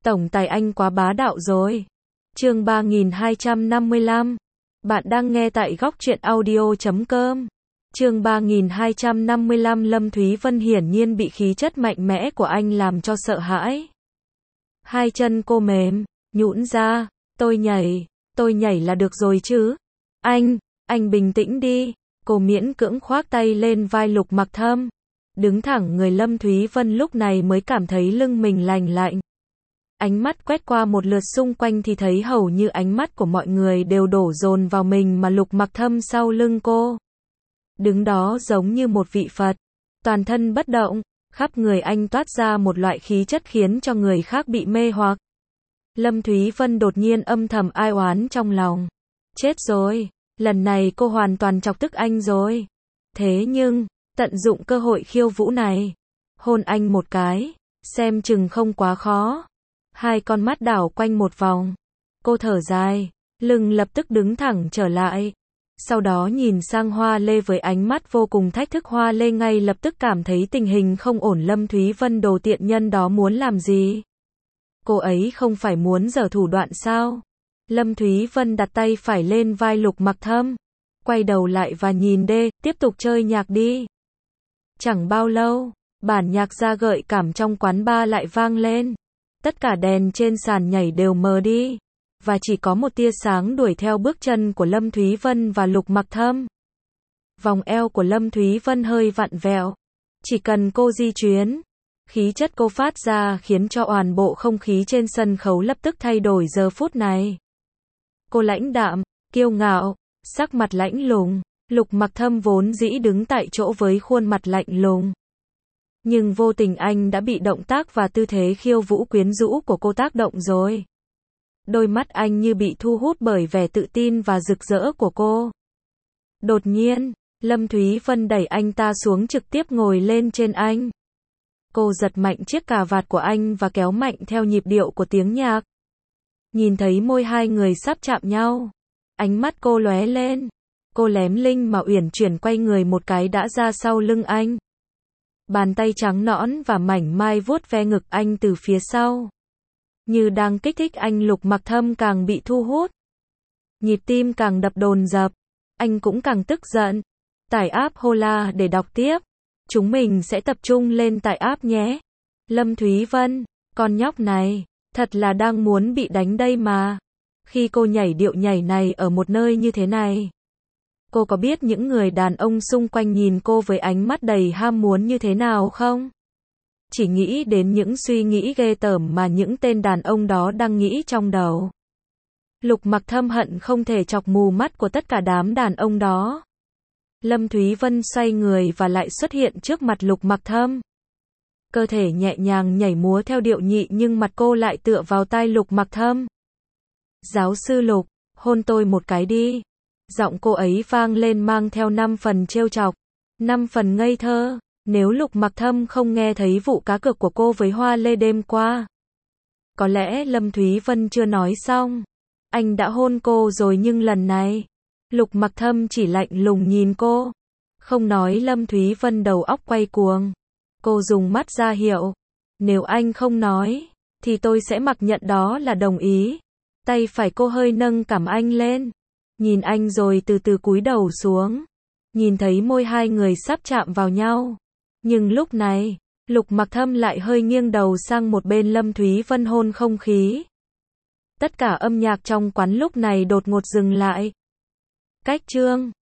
Tổng tài anh quá bá đạo rồi. Chương 3255. Bạn đang nghe tại góc truyện audio.com. Chương 3255. Lâm Thúy Vân hiển nhiên bị khí chất mạnh mẽ của anh làm cho sợ hãi. Hai chân cô mềm, nhũn ra, tôi nhảy là được rồi chứ. Anh bình tĩnh đi. Cô miễn cưỡng khoác tay lên vai Lục Mặc Thâm. Đứng thẳng người Lâm Thúy Vân lúc này mới cảm thấy lưng mình lành lạnh. Ánh mắt quét qua một lượt xung quanh thì thấy hầu như ánh mắt của mọi người đều đổ dồn vào mình mà Lục Mặc Thâm sau lưng cô. Đứng đó giống như một vị Phật, toàn thân bất động, khắp người anh toát ra một loại khí chất khiến cho người khác bị mê hoặc. Lâm Thúy Vân đột nhiên âm thầm ai oán trong lòng. Chết rồi, lần này cô hoàn toàn chọc tức anh rồi. Thế nhưng, tận dụng cơ hội khiêu vũ này, hôn anh một cái, xem chừng không quá khó. Hai con mắt đảo quanh một vòng. Cô thở dài, lưng lập tức đứng thẳng trở lại. Sau đó nhìn sang Hoa Lê với ánh mắt vô cùng thách thức. Hoa Lê ngay lập tức cảm thấy tình hình không ổn. Lâm Thúy Vân đồ tiện nhân đó muốn làm gì? Cô ấy không phải muốn giở thủ đoạn sao? Lâm Thúy Vân đặt tay phải lên vai Lục Mặc Thâm, quay đầu lại và nhìn tiếp tục chơi nhạc đi. Chẳng bao lâu, bản nhạc ra gợi cảm trong quán bar lại vang lên. Tất cả đèn trên sàn nhảy đều mờ đi, và chỉ có một tia sáng đuổi theo bước chân của Lâm Thúy Vân và Lục Mặc Thâm. Vòng eo của Lâm Thúy Vân hơi vặn vẹo. Chỉ cần cô di chuyển, khí chất cô phát ra khiến cho toàn bộ không khí trên sân khấu lập tức thay đổi giờ phút này. Cô lãnh đạm, kiêu ngạo, sắc mặt lãnh lùng. Lục Mặc Thâm vốn dĩ đứng tại chỗ với khuôn mặt lạnh lùng. Nhưng vô tình anh đã bị động tác và tư thế khiêu vũ quyến rũ của cô tác động rồi. Đôi mắt anh như bị thu hút bởi vẻ tự tin và rực rỡ của cô. Đột nhiên, Lâm Thúy Vân đẩy anh ta xuống trực tiếp ngồi lên trên anh. Cô giật mạnh chiếc cà vạt của anh và kéo mạnh theo nhịp điệu của tiếng nhạc. Nhìn thấy môi hai người sắp chạm nhau, ánh mắt cô lóe lên. Cô lém linh mà uyển chuyển quay người một cái đã ra sau lưng anh. Bàn tay trắng nõn và mảnh mai vuốt ve ngực anh từ phía sau. Như đang kích thích anh. Lục Mặc Thâm càng bị thu hút. Nhịp tim càng đập dồn dập. Anh cũng càng tức giận. Tải app Hola để đọc tiếp. Chúng mình sẽ tập trung lên tải app nhé. Lâm Thúy Vân, con nhóc này, thật là đang muốn bị đánh đây mà. Khi cô nhảy điệu nhảy này ở một nơi như thế này, cô có biết những người đàn ông xung quanh nhìn cô với ánh mắt đầy ham muốn như thế nào không? Chỉ nghĩ đến những suy nghĩ ghê tởm mà những tên đàn ông đó đang nghĩ trong đầu. Lục Mặc Thâm hận không thể chọc mù mắt của tất cả đám đàn ông đó. Lâm Thúy Vân xoay người và lại xuất hiện trước mặt Lục Mặc Thâm. Cơ thể nhẹ nhàng nhảy múa theo điệu nhị nhưng mặt cô lại tựa vào tai Lục Mặc Thâm. Giáo sư Lục, hôn tôi một cái đi. Giọng cô ấy vang lên mang theo 5 phần trêu chọc, 5 phần ngây thơ. Nếu Lục Mặc Thâm không nghe thấy vụ cá cược của cô với Hoa Lê đêm qua, có lẽ Lâm Thúy Vân chưa nói xong. Anh đã hôn cô rồi nhưng lần này, Lục Mặc Thâm chỉ lạnh lùng nhìn cô. Không nói. Lâm Thúy Vân đầu óc quay cuồng. Cô dùng mắt ra hiệu. Nếu anh không nói, thì tôi sẽ mặc nhận đó là đồng ý. Tay phải cô hơi nâng cằm anh lên. Nhìn anh rồi từ từ cúi đầu xuống. Nhìn thấy môi hai người sắp chạm vào nhau. Nhưng lúc này, Lục Mặc Thâm lại hơi nghiêng đầu sang một bên. Lâm Thúy Vân hôn không khí. Tất cả âm nhạc trong quán lúc này đột ngột dừng lại. Cách chương